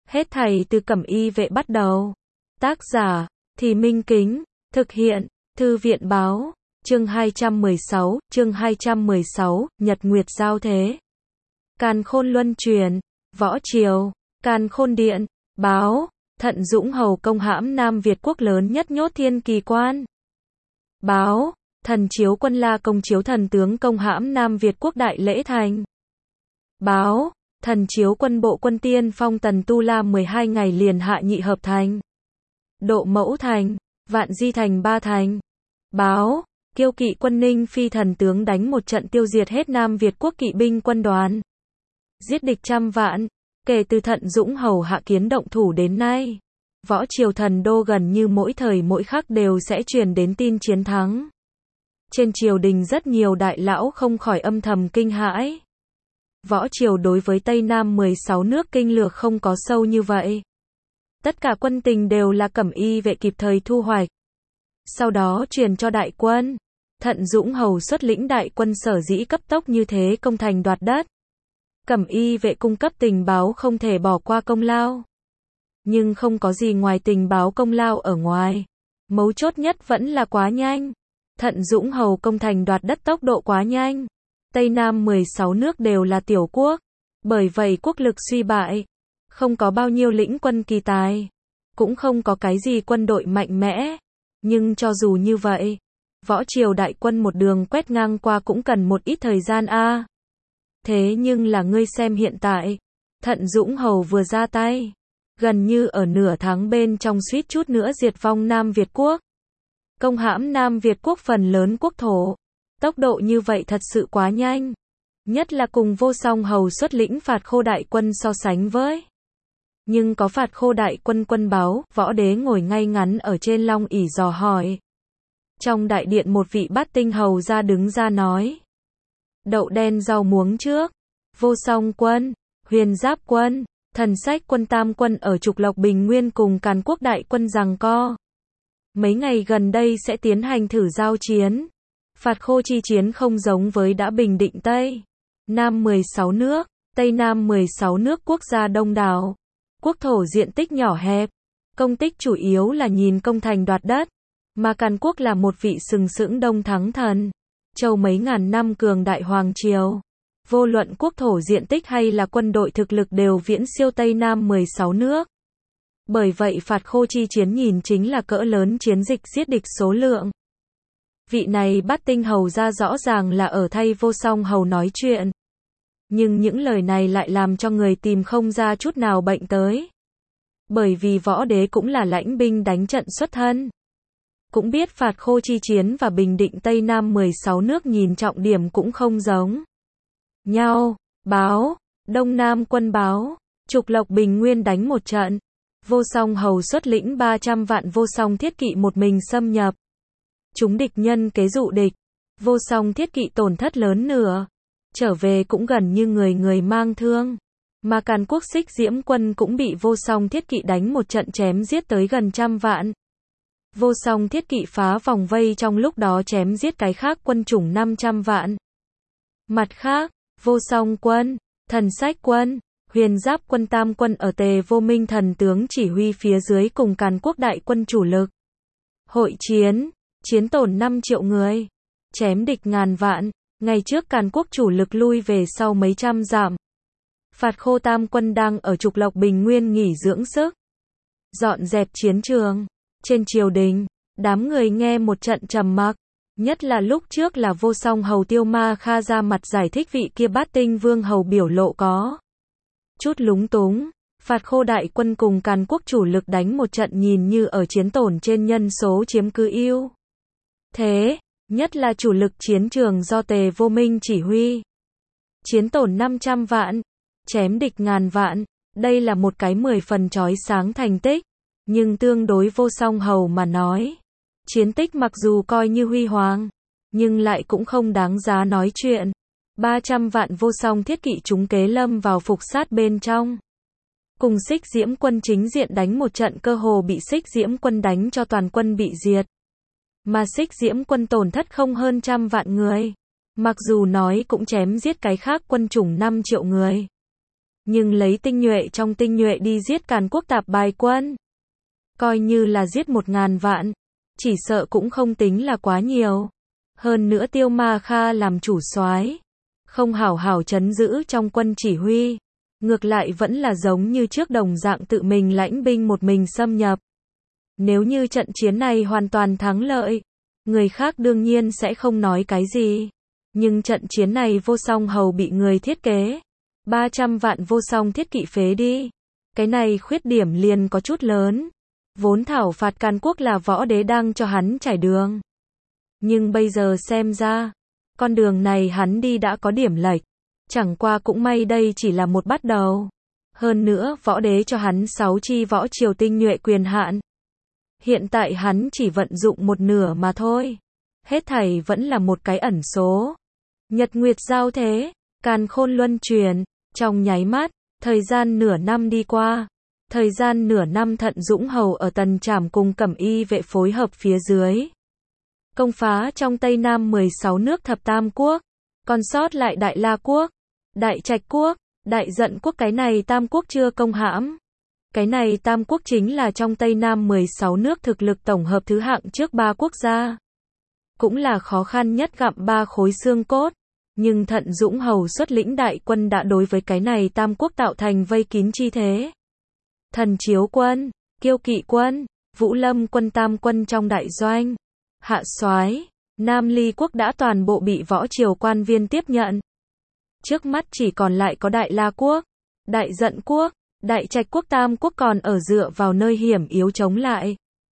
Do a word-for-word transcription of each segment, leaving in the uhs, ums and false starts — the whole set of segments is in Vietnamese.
Hết thảy từ Cẩm Y vệ bắt đầu. Tác giả, Thì Minh Kính, thực hiện, Thư viện Báo, chương hai trăm mười sáu, chương hai trăm mười sáu, Nhật Nguyệt Giao Thế. Càn Khôn Luân Truyền, Võ Triều, Càn Khôn Điện, báo, Thận Dũng hầu công hãm Nam Việt quốc lớn nhất nhốt thiên kỳ quan. Báo, Thần Chiếu quân La công chiếu thần tướng công hãm Nam Việt quốc đại lễ thành. Báo, Thần Chiếu quân bộ quân tiên phong Tần Tu La mười hai ngày liền hạ nhị hợp thành. Độ Mẫu thành, Vạn Di thành ba thành. Báo, Kiêu kỵ quân Ninh Phi thần tướng đánh một trận tiêu diệt hết Nam Việt quốc kỵ binh quân đoàn. Giết địch trăm vạn, kể từ Thận Dũng hầu hạ kiến động thủ đến nay. Võ triều thần đô gần như mỗi thời mỗi khắc đều sẽ truyền đến tin chiến thắng. Trên triều đình rất nhiều đại lão không khỏi âm thầm kinh hãi. Võ triều đối với Tây Nam mười sáu nước kinh lược không có sâu như vậy. Tất cả quân tình đều là Cẩm Y vệ kịp thời thu hoạch. Sau đó truyền cho đại quân. Thận Dũng hầu xuất lĩnh đại quân sở dĩ cấp tốc như thế công thành đoạt đất. Cẩm Y vệ cung cấp tình báo không thể bỏ qua công lao. Nhưng không có gì ngoài tình báo công lao ở ngoài. Mấu chốt nhất vẫn là quá nhanh. Thận Dũng hầu công thành đoạt đất tốc độ quá nhanh. Tây Nam mười sáu nước đều là tiểu quốc. Bởi vậy quốc lực suy bại. Không có bao nhiêu lĩnh quân kỳ tài. Cũng không có cái gì quân đội mạnh mẽ. Nhưng cho dù như vậy, võ triều đại quân một đường quét ngang qua cũng cần một ít thời gian a. À. Thế nhưng là ngươi xem hiện tại, Thận Dũng hầu vừa ra tay, gần như ở nửa tháng bên trong suýt chút nữa diệt vong Nam Việt quốc. Công hãm Nam Việt quốc phần lớn quốc thổ. Tốc độ như vậy thật sự quá nhanh. Nhất là cùng Vô Song hầu xuất lĩnh Phạt Khô đại quân so sánh với. Nhưng có Phạt Khô đại quân quân báo, võ đế ngồi ngay ngắn ở trên long ỷ dò hỏi. Trong đại điện một vị bát tinh hầu ra đứng ra nói. Đậu đen rau muống trước. Vô Song quân, Huyền Giáp quân, Thần Sách quân tam quân ở Trục Lộc Bình Nguyên cùng Càn Quốc đại quân giằng co. Mấy ngày gần đây sẽ tiến hành thử giao chiến. Phạt Khô chi chiến không giống với đã bình định Tây Nam mười sáu nước, Tây Nam mười sáu nước quốc gia đông đảo. Quốc thổ diện tích nhỏ hẹp. Công tích chủ yếu là nhìn công thành đoạt đất. Mà Càn Quốc là một vị sừng sững đông thắng thần. Châu mấy ngàn năm cường đại hoàng triều. Vô luận quốc thổ diện tích hay là quân đội thực lực đều viễn siêu Tây Nam mười sáu nước. Bởi vậy Phạt Khô chi chiến nhìn chính là cỡ lớn chiến dịch giết địch số lượng. Vị này bát tinh hầu ra rõ ràng là ở thay Vô Song hầu nói chuyện. Nhưng những lời này lại làm cho người tìm không ra chút nào bệnh tới. Bởi vì võ đế cũng là lãnh binh đánh trận xuất thân. Cũng biết Phạt Khô chi chiến và bình định Tây Nam mười sáu nước nhìn trọng điểm cũng không giống nhau. Báo, Đông Nam quân báo, Trục Lộc Bình Nguyên đánh một trận. Vô Song hầu xuất lĩnh ba trăm vạn Vô Song thiết kỵ một mình xâm nhập. Chúng địch nhân kế dụ địch. Vô Song thiết kỵ tổn thất lớn nửa. Trở về cũng gần như người người mang thương. Mà Càn Quốc Xích Diễm quân cũng bị Vô Song thiết kỵ đánh một trận chém giết tới gần trăm vạn. Vô Song thiết kỵ phá vòng vây trong lúc đó chém giết cái khác quân chủng năm trăm vạn. Mặt khác, Vô Song quân, Thần Sách quân, Huyền Giáp quân tam quân ở Tề Vô Minh thần tướng chỉ huy phía dưới cùng Càn Quốc đại quân chủ lực. Hội chiến, chiến tổn năm triệu người, chém địch ngàn vạn. Ngày trước Càn Quốc chủ lực lui về sau mấy trăm dặm. Phạt Khô tam quân đang ở Trục Lộc Bình Nguyên nghỉ dưỡng sức. Dọn dẹp chiến trường. Trên triều đình, đám người nghe một trận trầm mặc. Nhất là lúc trước là Vô Song hầu Tiêu Ma Kha ra mặt giải thích vị kia bát tinh vương hầu biểu lộ có chút lúng túng. Phạt Khô đại quân cùng Càn Quốc chủ lực đánh một trận nhìn như ở chiến tổn trên nhân số chiếm cứ ưu thế. Nhất là chủ lực chiến trường do Tề Vô Minh chỉ huy. Chiến tổn năm trăm vạn, chém địch ngàn vạn, đây là một cái mười phần chói sáng thành tích. Nhưng tương đối Vô Song hầu mà nói, chiến tích mặc dù coi như huy hoàng, nhưng lại cũng không đáng giá nói chuyện. ba trăm vạn Vô Song thiết kỵ chúng kế lâm vào phục sát bên trong. Cùng Xích Diễm quân chính diện đánh một trận cơ hồ bị Xích Diễm quân đánh cho toàn quân bị diệt. Mà Xích Diễm quân tổn thất không hơn trăm vạn người. Mặc dù nói cũng chém giết cái khác quân chủng năm triệu người. nhưng lấy tinh nhuệ trong tinh nhuệ đi giết Càn Quốc tạp bài quân. Coi như là giết một ngàn vạn, chỉ sợ cũng không tính là quá nhiều. Hơn nữa Tiêu Ma Kha làm chủ soái, không hảo hảo trấn giữ trong quân chỉ huy, ngược lại vẫn là giống như trước đồng dạng tự mình lãnh binh một mình xâm nhập. Nếu như trận chiến này hoàn toàn thắng lợi, người khác đương nhiên sẽ không nói cái gì. Nhưng trận chiến này Vô Song Hầu bị người thiết kế ba trăm vạn vô song thiết kỵ phế đi. Cái này khuyết điểm liền có chút lớn. Vốn thảo phạt Càn Quốc là võ đế đang cho hắn trải đường. Nhưng bây giờ xem ra, con đường này hắn đi đã có điểm lệch. Chẳng qua cũng may đây chỉ là một bắt đầu. Hơn nữa võ đế cho hắn sáu chi võ triều tinh nhuệ quyền hạn. Hiện tại hắn chỉ vận dụng một nửa mà thôi. Hết thảy vẫn là một cái ẩn số. Nhật nguyệt giao thế, càn khôn luân chuyển, trong nháy mắt, thời gian nửa năm đi qua. Thời gian nửa năm Thận Dũng Hầu ở Tần Trảm cùng Cẩm Y vệ phối hợp phía dưới. Công phá trong Tây Nam mười sáu nước thập tam quốc, còn sót lại Đại La Quốc, Đại Trạch Quốc, Đại Dận Quốc, cái này tam quốc chưa công hãm. Cái này tam quốc chính là trong Tây Nam mười sáu nước thực lực tổng hợp thứ hạng trước ba quốc gia. Cũng là khó khăn nhất gặm ba khối xương cốt. Nhưng Thận Dũng Hầu xuất lĩnh đại quân đã đối với cái này tam quốc tạo thành vây kín chi thế. Thần Chiếu quân, Kiêu Kỵ quân, Vũ Lâm quân tam quân trong đại doanh. Hạ soái, Nam Ly quốc đã toàn bộ bị võ triều quan viên tiếp nhận. Trước mắt chỉ còn lại có Đại La quốc, Đại Dận quốc, Đại Trạch quốc tam quốc còn ở dựa vào nơi hiểm yếu chống lại.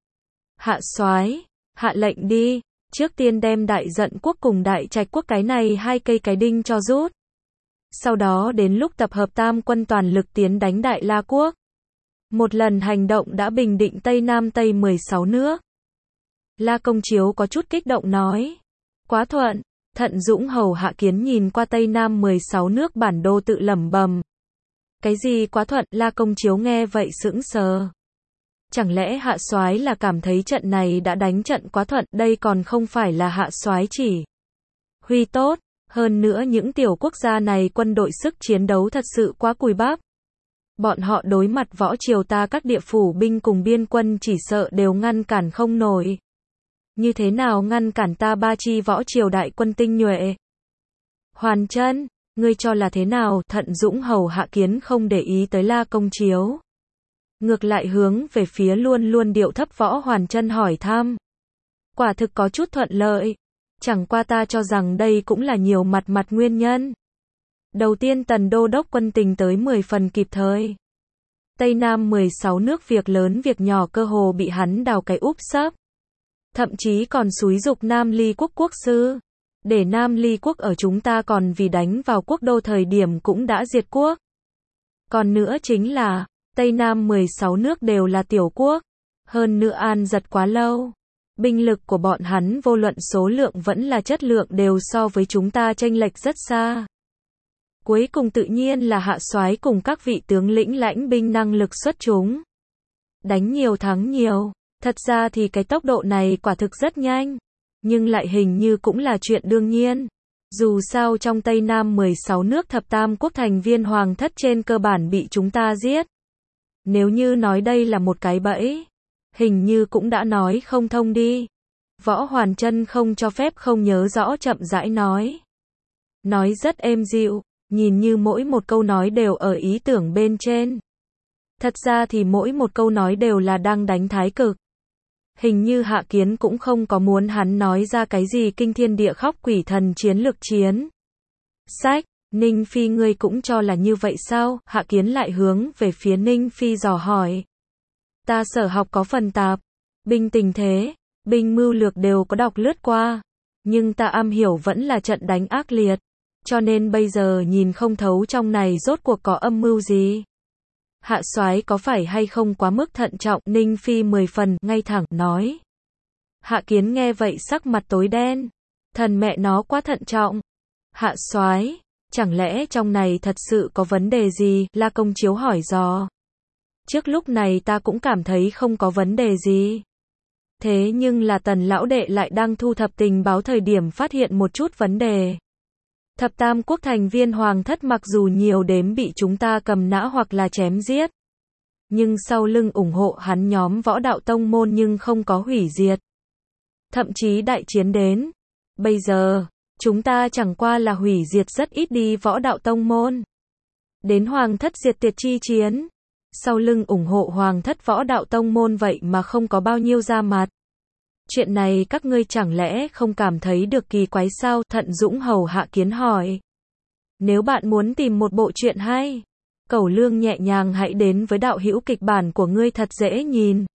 Hạ soái, hạ lệnh đi, trước tiên đem Đại Dận quốc cùng Đại Trạch quốc cái này hai cây cái đinh cho rút. Sau đó đến lúc tập hợp tam quân toàn lực tiến đánh Đại La quốc. Một lần hành động đã bình định Tây Nam Tây mười sáu nước. La Công Chiếu có chút kích động nói. Quá thuận, Thận Dũng Hầu hạ kiến nhìn qua Tây Nam mười sáu nước bản đồ tự lẩm bẩm. Cái gì quá thuận? La Công Chiếu nghe vậy sững sờ. Chẳng lẽ hạ soái là cảm thấy trận này đã đánh trận quá thuận, đây còn không phải là hạ soái chỉ huy tốt, hơn nữa những tiểu quốc gia này quân đội sức chiến đấu thật sự quá cùi bắp. Bọn họ đối mặt võ triều ta các địa phủ binh cùng biên quân chỉ sợ đều ngăn cản không nổi. Như thế nào ngăn cản ta ba chi võ triều đại quân tinh nhuệ? Hoàn Chân, ngươi cho là thế nào? Thận Dũng Hầu hạ kiến không để ý tới La Công Chiếu. Ngược lại hướng về phía luôn luôn điệu thấp Võ Hoàn Chân hỏi thăm. Quả thực có chút thuận lợi. Chẳng qua ta cho rằng đây cũng là nhiều mặt mặt nguyên nhân. Đầu tiên Tần Đô Đốc quân tình tới mười phần kịp thời. Tây Nam mười sáu nước việc lớn việc nhỏ cơ hồ bị hắn đào cái úp sấp. Thậm chí còn xúi giục Nam Ly quốc quốc sư. Để Nam Ly quốc ở chúng ta còn vì đánh vào quốc đô thời điểm cũng đã diệt quốc. Còn nữa chính là, Tây Nam mười sáu nước đều là tiểu quốc. Hơn nữa an giật quá lâu. Binh lực của bọn hắn vô luận số lượng vẫn là chất lượng đều so với chúng ta chênh lệch rất xa. Cuối cùng tự nhiên là hạ soái cùng các vị tướng lĩnh lãnh binh năng lực xuất chúng. Đánh nhiều thắng nhiều. Thật ra thì cái tốc độ này quả thực rất nhanh. Nhưng lại hình như cũng là chuyện đương nhiên. Dù sao trong Tây Nam mười sáu nước thập tam quốc thành viên hoàng thất trên cơ bản bị chúng ta giết. Nếu như nói đây là một cái bẫy, hình như cũng đã nói không thông đi. Võ Hoàn Chân không cho phép không nhớ rõ chậm rãi nói. Nói rất êm dịu, nhìn như mỗi một câu nói đều ở ý tưởng bên trên. Thật ra thì mỗi một câu nói đều là đang đánh thái cực. Hình như hạ kiến cũng không có muốn hắn nói ra cái gì kinh thiên địa khóc quỷ thần chiến lược chiến. Sách, Ninh Phi ngươi cũng cho là như vậy sao? Hạ kiến lại hướng về phía Ninh Phi dò hỏi. Ta sở học có phần tạp, binh tình thế, binh mưu lược đều có đọc lướt qua. Nhưng ta am hiểu vẫn là trận đánh ác liệt. Cho nên bây giờ nhìn không thấu trong này rốt cuộc có âm mưu gì. Hạ soái có phải hay không quá mức thận trọng? Ninh Phi mười phần ngay thẳng nói. Hạ kiến nghe vậy sắc mặt tối đen. Thần mẹ nó quá thận trọng. Hạ soái, chẳng lẽ trong này thật sự có vấn đề gì? La Công Chiếu hỏi dò. Trước lúc này ta cũng cảm thấy không có vấn đề gì. Thế nhưng là Tần lão đệ lại đang thu thập tình báo thời điểm phát hiện một chút vấn đề. Thập tam quốc thành viên hoàng thất mặc dù nhiều đếm bị chúng ta cầm nã hoặc là chém giết. Nhưng sau lưng ủng hộ hắn nhóm võ đạo tông môn nhưng không có hủy diệt. Thậm chí đại chiến đến. Bây giờ, chúng ta chẳng qua là hủy diệt rất ít đi võ đạo tông môn. Đến hoàng thất diệt tiệt chi chiến. Sau lưng ủng hộ hoàng thất võ đạo tông môn vậy mà không có bao nhiêu ra mặt. Chuyện này các ngươi chẳng lẽ không cảm thấy được kỳ quái sao? Thận Dũng hầu hạ kiến hỏi. Nếu bạn muốn tìm một bộ truyện hay, Cẩu Lương nhẹ nhàng hãy đến với đạo hữu kịch bản của ngươi thật dễ nhìn.